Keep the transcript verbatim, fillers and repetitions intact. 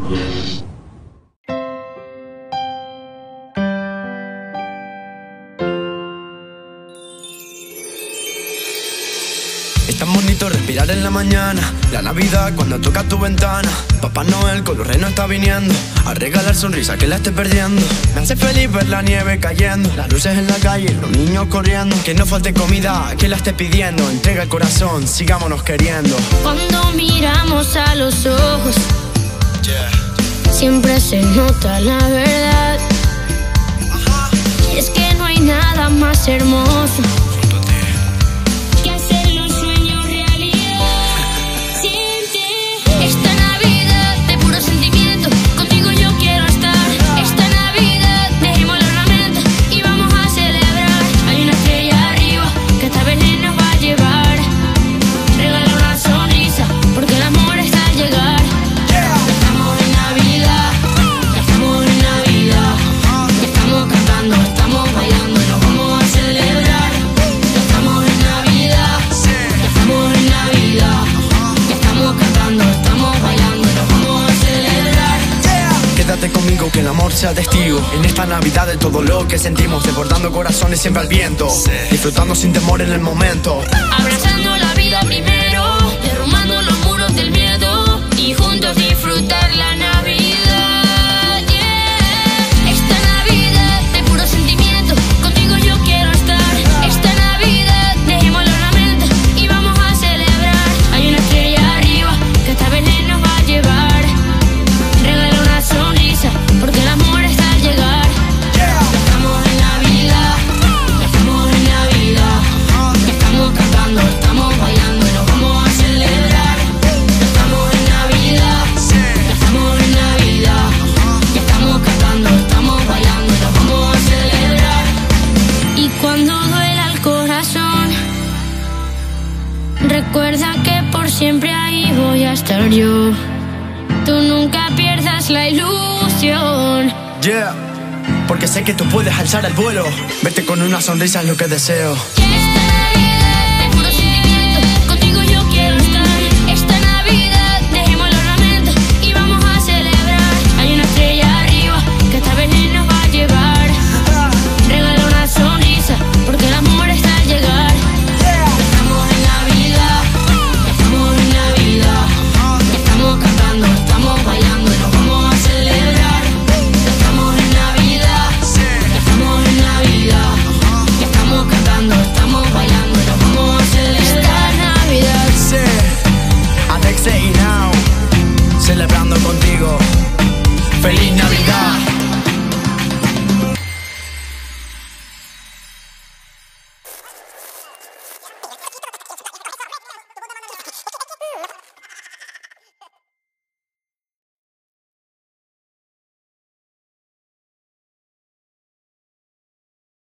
Es tan bonito respirar en la mañana, la Navidad cuando toca tu ventana. Papá Noel con los renos está viniendo a regalar sonrisa que la esté perdiendo. Me hace feliz ver la nieve cayendo, las luces en la calle, los niños corriendo. Que no falte comida, que la esté pidiendo. Entrega el corazón, sigámonos queriendo. Cuando miramos a los ojos, yeah, siempre se nota la verdad. uh-huh. Y es que no hay nada más hermoso que hacer los sueños realidad. Sin ti, esta Navidad de puro sentimiento, contigo yo quiero estar. Esta Navidad dejemos los lamentos y vamos a celebrar. Hay una estrella arriba que esta vez nos va a llevar. Regala una sonrisa porque el amor está al llegar. Ya estamos en Navidad, ya estamos en Navidad. Ya estamos cantando, estamos bailando y nos vamos a celebrar. Ya estamos en Navidad, ya estamos en Navidad. Ya estamos cantando, estamos bailando y nos vamos a celebrar. Quédate conmigo que el amor sea testigo en esta Navidad de todo lo que sentimos, desbordando corazones siempre al viento, disfrutando sin temor en el momento, abrazando la vida primero, derrumbando los muros del miedo y juntos disfrutar la Navidad. Yeah. Esta Navidad de puro sentimiento, contigo yo quiero estar. Esta Navidad dejemos los lamentos y vamos a celebrar. Hay una estrella arriba que esta vez nos va a llevar. Regala una sonrisa porque el amor está al llegar. Ya estamos en Navidad, ya estamos en Navidad. Ya estamos cantando, estamos bailando y nos vamos a celebrar. Ya estamos en Navidad, ya estamos en Navidad. Ya estamos cantando, estamos bailando y nos vamos a celebrar. Y cuando duela el corazón, recuerda que por siempre ahí voy a estar yo. Tú nunca pierdas la ilusión. yeah, porque sé que tú puedes alzar el vuelo. Verte con una sonrisa es lo que deseo. Yeah.